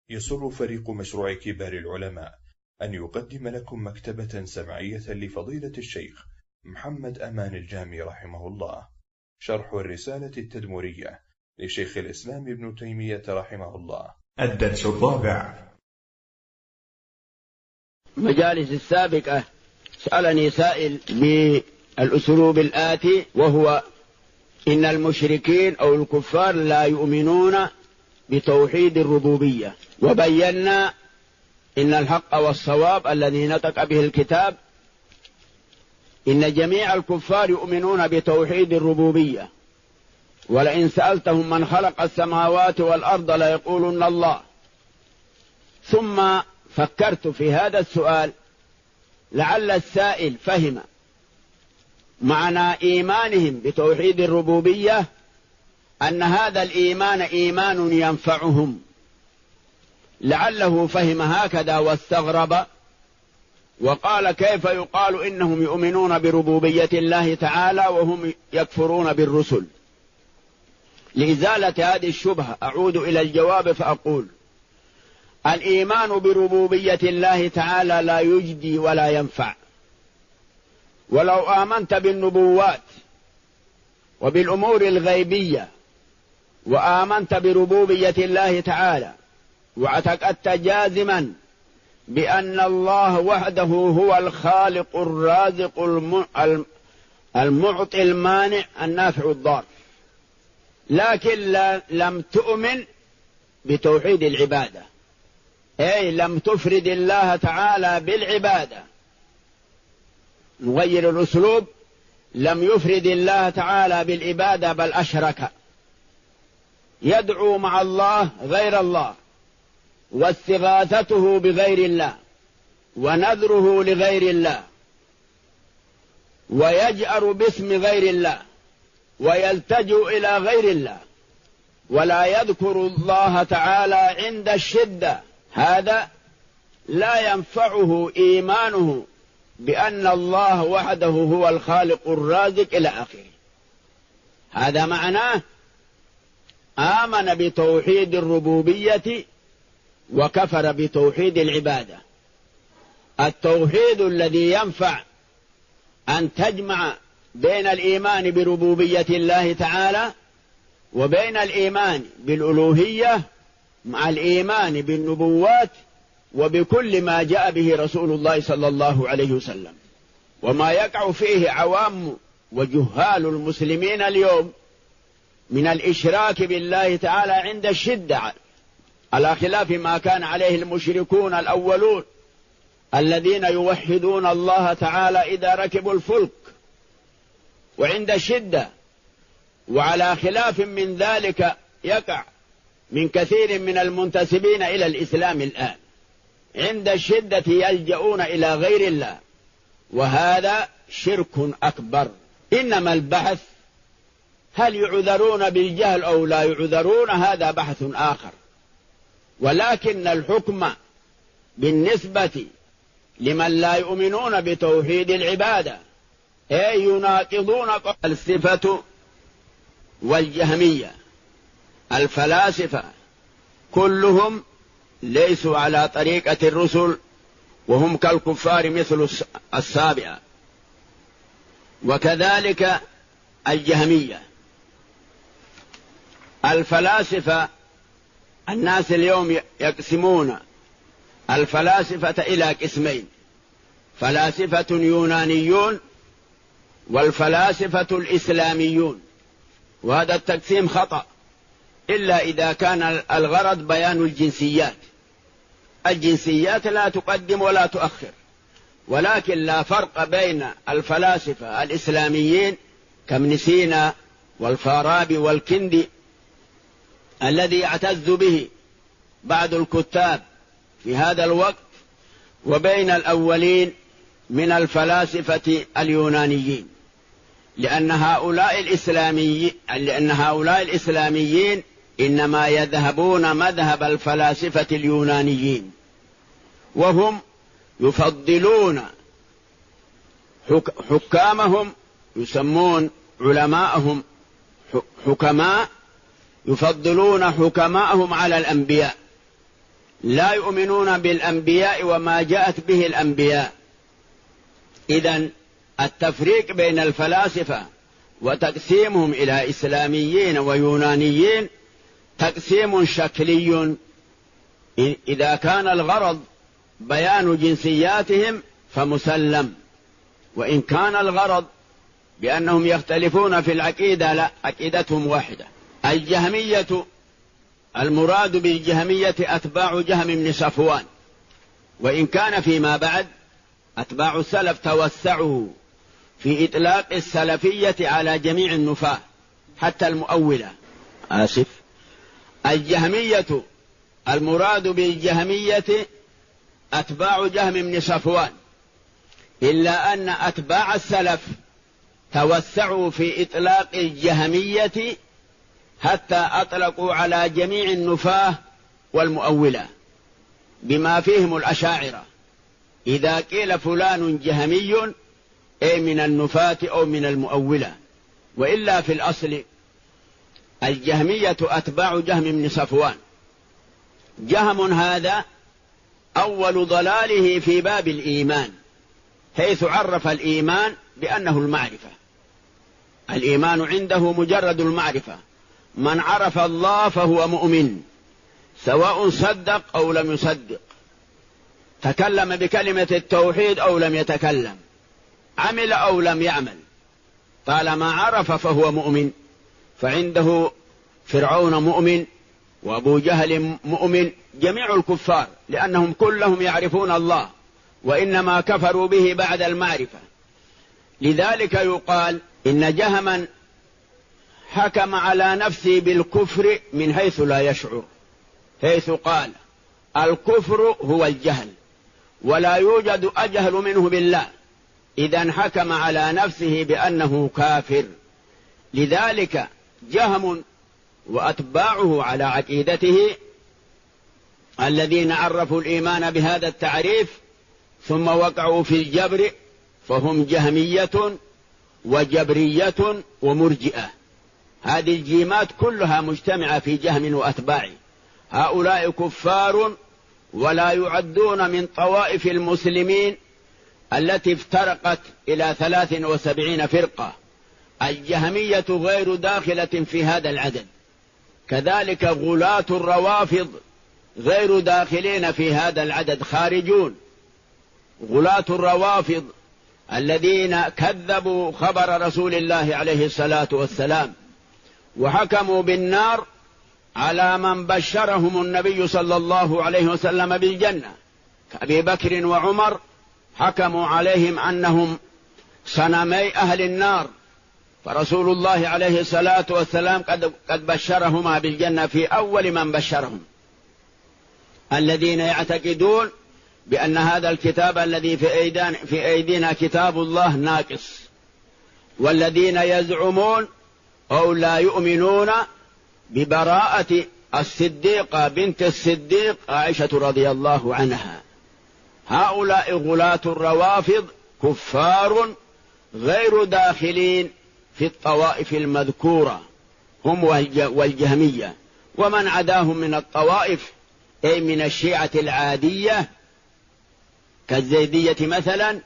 يسر فريق مشروع كبار العلماء أن يقدم لكم مكتبة سمعية لفضيلة الشيخ محمد أمان الجامي رحمه الله، شرح الرسالة التدمرية لشيخ الإسلام ابن تيمية رحمه الله. الدرس الرابع. المجالس السابقة سألني سائل بالأسلوب الآتي، وهو إن المشركين أو الكفار لا يؤمنون بتوحيد الربوبية، وبينا إن الحق والصواب الذي نطق به الكتاب إن جميع الكفار يؤمنون بتوحيد الربوبية، ولئن سألتهم من خلق السماوات والأرض ليقولن الله. ثم فكرت في هذا السؤال لعل السائل فهم معنى إيمانهم بتوحيد الربوبية أن هذا الإيمان إيمان ينفعهم، لعله فهم هكذا واستغرب وقال كيف يقال إنهم يؤمنون بربوبية الله تعالى وهم يكفرون بالرسل. لإزالة هذه الشبهة أعود إلى الجواب فأقول: الإيمان بربوبية الله تعالى لا يجدي ولا ينفع، ولو آمنت بالنبوات وبالأمور الغيبية وآمنت بربوبية الله تعالى واعتقدت جازما بأن الله وحده هو الخالق الرازق المعطي المانع النافع الضار، لكن لم تؤمن بتوحيد العبادة، أي لم تفرد الله تعالى بالعبادة. نغير الأسلوب: لم يفرد الله تعالى بالعبادة بل أشرك، يدعو مع الله غير الله، واستغاثته بغير الله، ونذره لغير الله، ويجأر باسم غير الله، ويلتجئ إلى غير الله، ولا يذكر الله تعالى عند الشدة. هذا لا ينفعه إيمانه بأن الله وحده هو الخالق الرازق إلى آخره. هذا معناه آمن بتوحيد الربوبية وكفر بتوحيد العبادة. التوحيد الذي ينفع أن تجمع بين الإيمان بربوبية الله تعالى وبين الإيمان بالألوهية مع الإيمان بالنبوات وبكل ما جاء به رسول الله صلى الله عليه وسلم. وما يقع فيه عوام وجهال المسلمين اليوم من الإشراك بالله تعالى عند الشدة، على خلاف ما كان عليه المشركون الأولون الذين يوحدون الله تعالى إذا ركبوا الفلك وعند الشدة، وعلى خلاف من ذلك يقع من كثير من المنتسبين إلى الإسلام الآن، عند الشدة يلجؤون إلى غير الله، وهذا شرك أكبر. إنما البحث هل يعذرون بالجهل أو لا يعذرون، هذا بحث آخر، ولكن الحكم بالنسبة لمن لا يؤمنون بتوحيد العبادة أي يناقضون الصفة والجهمية. الفلاسفة كلهم ليسوا على طريقة الرسل، وهم كالكفار مثل السابعة، وكذلك الجهمية. الفلاسفة الناس اليوم يقسمون الفلاسفة إلى قسمين: فلاسفة يونانيون والفلاسفة الإسلاميون. وهذا التقسيم خطأ إلا إذا كان الغرض بيان الجنسيات. الجنسيات لا تقدم ولا تؤخر، ولكن لا فرق بين الفلاسفة الإسلاميين كابن سينا والفارابي والكندي الذي يعتز به بعض الكتاب في هذا الوقت، وبين الأولين من الفلاسفة اليونانيين، لأن هؤلاء الإسلاميين إنما يذهبون مذهب الفلاسفة اليونانيين، وهم يفضلون حكامهم، يسمون علماءهم حكماء، يفضلون حكماءهم على الأنبياء، لا يؤمنون بالأنبياء وما جاءت به الأنبياء. إذن التفريق بين الفلاسفة وتقسيمهم إلى إسلاميين ويونانيين تقسيم شكلي. إذا كان الغرض بيان جنسياتهم فمسلم، وإن كان الغرض بأنهم يختلفون في العقيدة لا، عقيدتهم واحدة. الجهمية، المراد بالجهمية أتباع جهم بن صفوان، وإن كان فيما بعد أتباع السلف توسعوا في إطلاق السلفية على جميع النفاة حتى المؤولة. الجهمية المراد بالجهمية أتباع جهم بن صفوان، إلا أن أتباع السلف توسعوا في إطلاق الجهمية حتى أطلقوا على جميع النفاة والمؤولة بما فيهم الأشاعرة. إذا قيل فلان جهمي أي من النفاة أو من المؤولة، وإلا في الأصل الجهمية أتباع جهم بن صفوان. جهم هذا أول ضلاله في باب الإيمان، حيث عرف الإيمان بأنه المعرفة. الإيمان عنده مجرد المعرفة، من عرف الله فهو مؤمن، سواء صدق أو لم يصدق، تكلم بكلمة التوحيد أو لم يتكلم، عمل أو لم يعمل، طالما عرف فهو مؤمن. فعنده فرعون مؤمن، وأبو جهل مؤمن، جميع الكفار، لأنهم كلهم يعرفون الله، وإنما كفروا به بعد المعرفة. لذلك يقال إن جهما حكم على نفسه بالكفر من حيث لا يشعر، حيث قال الكفر هو الجهل، ولا يوجد أجهل منه بالله، إذن حكم على نفسه بأنه كافر. لذلك جهم وأتباعه على عقيدته الذين عرفوا الإيمان بهذا التعريف ثم وقعوا في الجبر، فهم جهمية وجبرية ومرجئة. هذه الجيمات كلها مجتمعة في جهم وأتباعه. هؤلاء كفار ولا يعدون من طوائف المسلمين التي افترقت إلى 73 فرقة. الجهمية غير داخلة في هذا العدد، كذلك غلاة الروافض غير داخلين في هذا العدد، خارجون. غلاة الروافض الذين كذبوا خبر رسول الله عليه الصلاة والسلام وحكموا بالنار على من بشرهم النبي صلى الله عليه وسلم بالجنة كأبي بكر وعمر، حكموا عليهم أنهم صنمي أهل النار، فرسول الله عليه الصلاة والسلام قد بشرهما بالجنة في أول من بشرهم. الذين يعتقدون بأن هذا الكتاب الذي في أيدينا كتاب الله ناقص، والذين يزعمون أو لا يؤمنون ببراءة الصديقة بنت الصديق عائشة رضي الله عنها. هؤلاء غلاة الروافض كفار غير داخلين في الطوائف المذكورة، هم والجهمية ومن عداهم من الطوائف، أي من الشيعة العادية كالزيدية مثلا،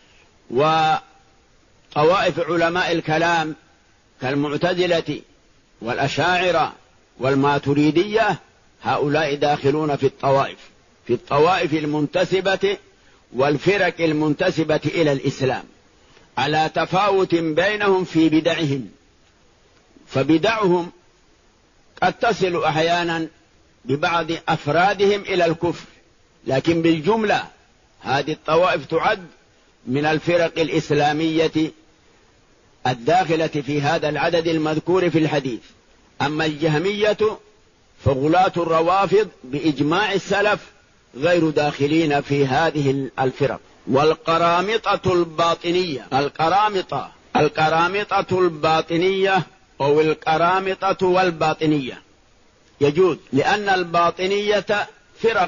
وطوائف علماء الكلام كالمعتزلة والأشاعرة والماتريدية. هؤلاء داخلون في الطوائف المنتسبة والفرق المنتسبة إلى الإسلام، على تفاوت بينهم في بدعهم، فبدعهم قد تصل أحيانا ببعض أفرادهم إلى الكفر، لكن بالجملة هذه الطوائف تعد من الفرق الإسلامية الداخلة في هذا العدد المذكور في الحديث. أما الجهمية فغلاة الروافض بإجماع السلف غير داخلين في هذه الفرق. والقرامطة الباطنية، القرامطة الباطنية أو القرامطة والباطنية يجوز، لأن الباطنية فرق،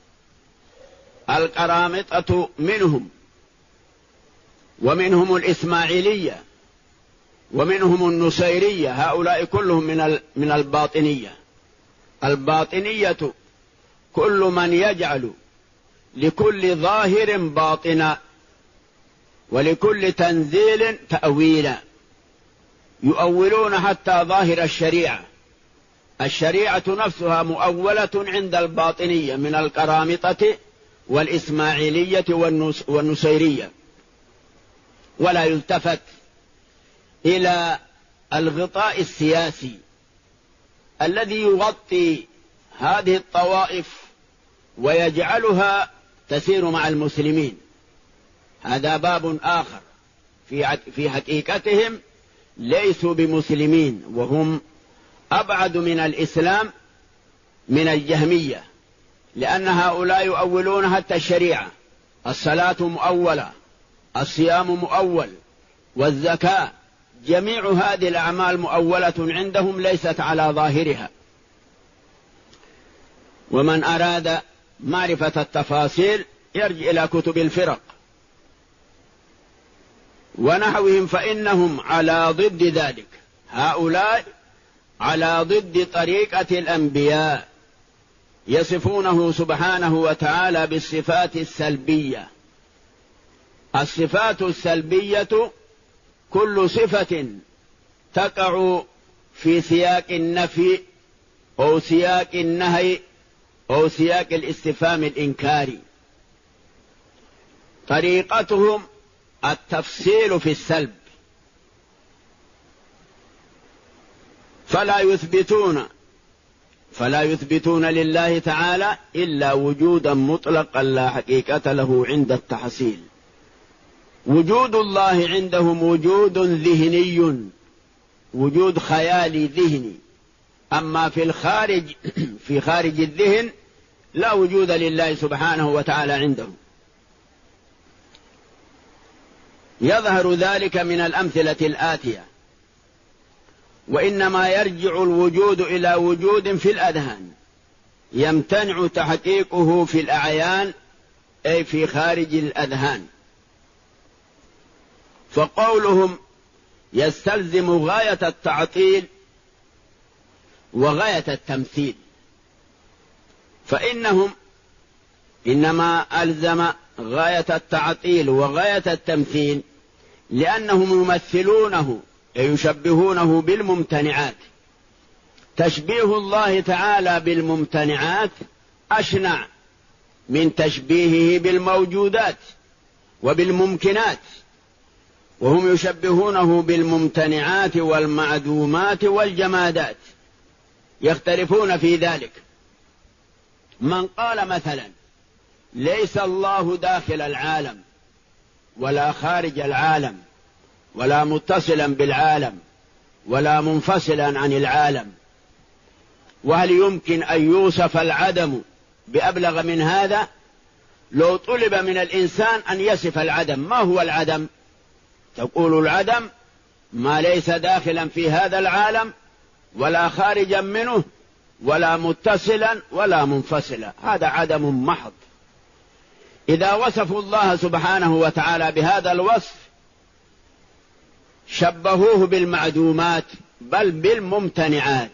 القرامطة منهم، ومنهم الإسماعيلية، ومنهم النصيرية، هؤلاء كلهم من الباطنية. الباطنية كل من يجعل لكل ظاهر باطنا ولكل تنزيل تأويلا، يؤولون حتى ظاهر الشريعة. الشريعة نفسها مؤولة عند الباطنية من القرامطة والإسماعيلية والنسيرية، ولا يلتفت إلى الغطاء السياسي الذي يغطي هذه الطوائف ويجعلها تسير مع المسلمين. هذا باب آخر. في حقيقتهم ليسوا بمسلمين، وهم أبعد من الإسلام من الجهمية، لأن هؤلاء يؤولون حتى الشريعة. الصلاة مؤولة، الصيام مؤول، والزكاة، جميع هذه الأعمال مؤولة عندهم ليست على ظاهرها. ومن أراد معرفة التفاصيل يرجع إلى كتب الفرق ونحوهم، فإنهم على ضد ذلك. هؤلاء على ضد طريقة الأنبياء، يصفونه سبحانه وتعالى بالصفات السلبية. الصفات السلبية كل صفة تقع في سياق النفي أو سياق النهي أو سياق الاستفهام الإنكاري. طريقتهم التفصيل في السلب، فلا يثبتون لله تعالى إلا وجودا مطلقا لا حقيقة له عند التحصيل. وجود الله عندهم وجود ذهني، وجود خيالي ذهني، أما في الخارج في خارج الذهن لا وجود لله سبحانه وتعالى عندهم. يظهر ذلك من الأمثلة الآتية: وإنما يرجع الوجود إلى وجود في الأذهان يمتنع تحقيقه في الأعيان، أي في خارج الأذهان. فقولهم يستلزم غاية التعطيل وغاية التمثيل، فإنهم إنما ألزم غاية التعطيل وغاية التمثيل لأنهم يمثلونه يشبهونه بالممتنعات. تشبيه الله تعالى بالممتنعات أشنع من تشبيهه بالموجودات وبالممكنات، وهم يشبهونه بالممتنعات والمعدومات والجمادات، يختلفون في ذلك. من قال مثلا ليس الله داخل العالم ولا خارج العالم ولا متصلا بالعالم ولا منفصلا عن العالم، وهل يمكن أن يوصف العدم بأبلغ من هذا؟ لو طلب من الإنسان أن يصف العدم، ما هو العدم؟ تقول العدم ما ليس داخلا في هذا العالم ولا خارجا منه ولا متصلا ولا منفصلا، هذا عدم محض. إذا وصفوا الله سبحانه وتعالى بهذا الوصف شبهوه بالمعدومات بل بالممتنعات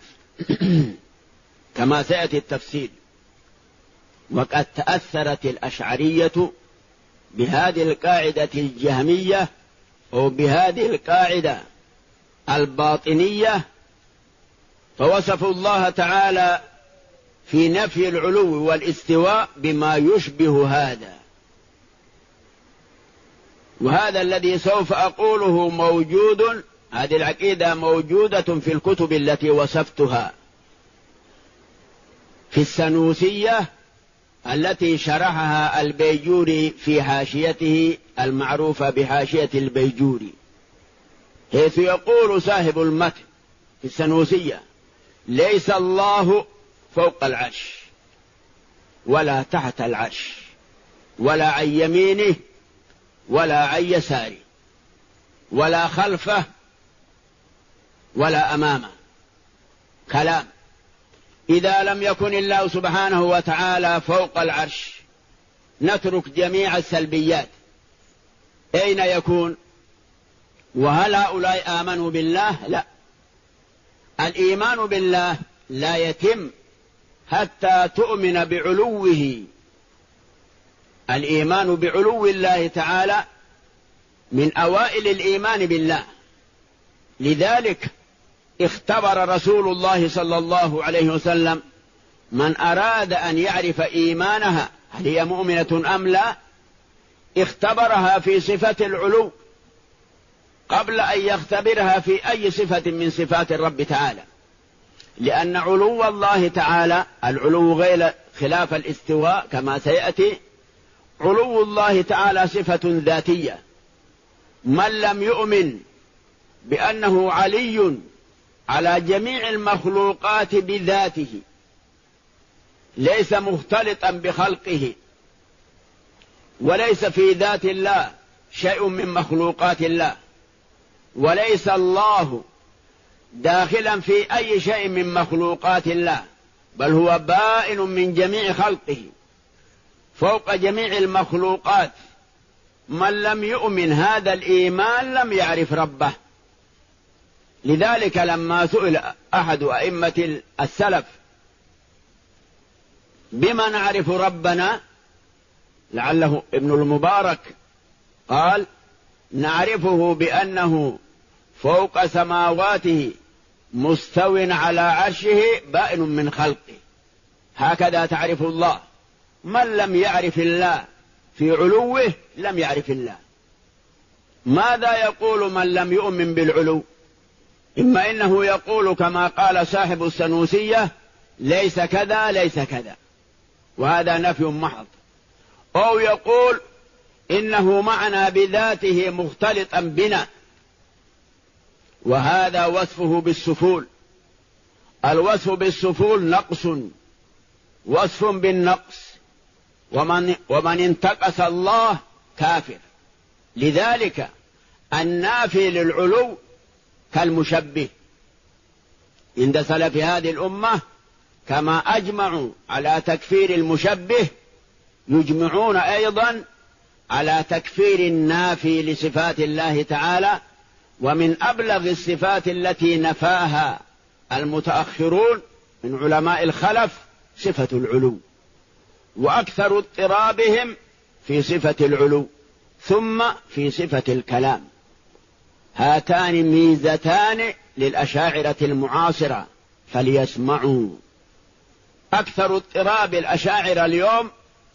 كما سيأتي التفصيل. وقد تأثرت الأشعرية بهذه القاعدة الجهمية أو بهذه القاعدة الباطنية، فوصفوا الله تعالى في نفي العلو والاستواء بما يشبه هذا. وهذا الذي سوف أقوله موجود، هذه العقيدة موجودة في الكتب التي وصفتها، في السنوسية التي شرحها البيجوري في حاشيته المعروفة بحاشية البيجوري، حيث يقول صاحب المتن في السنوسية: ليس الله فوق العرش ولا تحت العرش ولا عن يمينه ولا عن يساره ولا خلفه ولا أمامه. كلام. إذا لم يكن الله سبحانه وتعالى فوق العرش نترك جميع السلبيات، أين يكون؟ وهل هؤلاء آمنوا بالله؟ لا. الإيمان بالله لا يتم حتى تؤمن بعلوه. الإيمان بعلو الله تعالى من أوائل الإيمان بالله. لذلك اختبر رسول الله صلى الله عليه وسلم من أراد أن يعرف إيمانها هل هي مؤمنة أم لا، اختبرها في صفة العلو قبل أن يختبرها في أي صفة من صفات الرب تعالى، لأن علو الله تعالى العلو غير خلاف الاستواء كما سيأتي. علو الله تعالى صفة ذاتية. من لم يؤمن بأنه علي على جميع المخلوقات بذاته ليس مختلطا بخلقه، وليس في ذات الله شيء من مخلوقات الله، وليس الله داخلا في أي شيء من مخلوقات الله، بل هو بائن من جميع خلقه فوق جميع المخلوقات. من لم يؤمن هذا الإيمان لم يعرف ربه. لذلك لما سئل أحد أئمة السلف بما نعرف ربنا، لعله ابن المبارك، قال: نعرفه بأنه فوق سماواته مستو على عرشه بائن من خلقه. هكذا تعرف الله. من لم يعرف الله في علوه لم يعرف الله. ماذا يقول من لم يؤمن بالعلو؟ إما إنه يقول كما قال صاحب السنوسية: ليس كذا ليس كذا، وهذا نفي محض، أو يقول إنه معنا بذاته مختلطا بنا، وهذا وصفه بالسفول. الوصف بالسفول نقص، وصف بالنقص، ومن انتقص الله كافر. لذلك النافي للعلو كالمشبه عند سلف هذه الأمة، كما أجمعوا على تكفير المشبه يجمعون أيضا على تكفير النافي لصفات الله تعالى. ومن أبلغ الصفات التي نفاها المتأخرون من علماء الخلف صفة العلو، وأكثر اضطرابهم في صفة العلو ثم في صفة الكلام. هاتان ميزتان للأشاعرة المعاصرة فليسمعوا. أكثر اضطراب الأشاعرة اليوم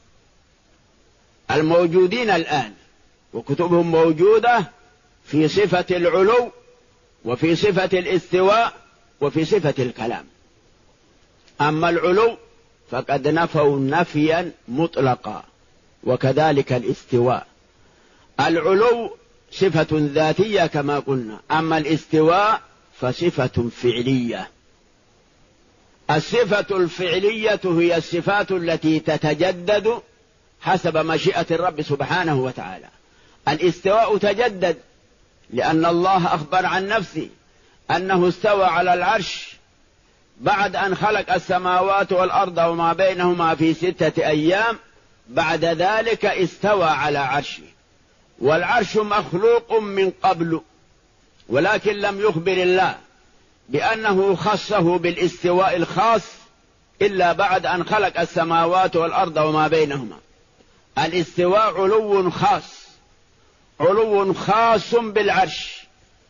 الموجودين الآن وكتبهم موجودة في صفة العلو وفي صفة الاستواء وفي صفة الكلام. أما العلو فقد نفوا نفيا مطلقا، وكذلك الاستواء. العلو صفة ذاتية كما قلنا، أما الاستواء فصفة فعلية. الصفة الفعلية هي الصفات التي تتجدد حسب مشيئة الرب سبحانه وتعالى. الاستواء تجدد لأن الله أخبر عن نفسه أنه استوى على العرش بعد أن خلق السماوات والأرض وما بينهما في 6 أيام، بعد ذلك استوى على عرشه. والعرش مخلوق من قبل، ولكن لم يخبر الله بأنه خصه بالاستواء الخاص إلا بعد أن خلق السماوات والأرض وما بينهما. الاستواء علو خاص، علو خاص بالعرش.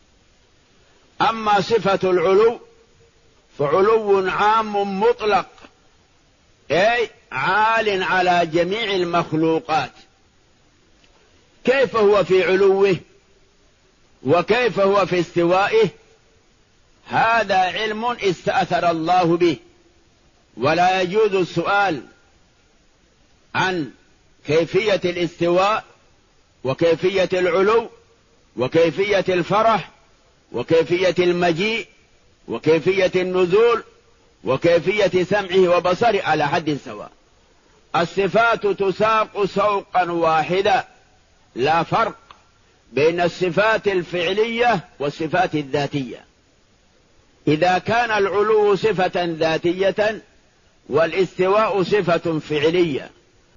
أما صفة العلو فعلو عام مطلق، أي عال على جميع المخلوقات. كيف هو في علوه وكيف هو في استوائه؟ هذا علم استأثر الله به، ولا يجوز السؤال عن كيفية الاستواء وكيفية العلو وكيفية الفرح وكيفية المجيء وكيفية النزول وكيفية سمعه وبصره على حد سواء. الصفات تساق سوقا واحدا، لا فرق بين الصفات الفعلية والصفات الذاتية. إذا كان العلو صفة ذاتية والاستواء صفة فعلية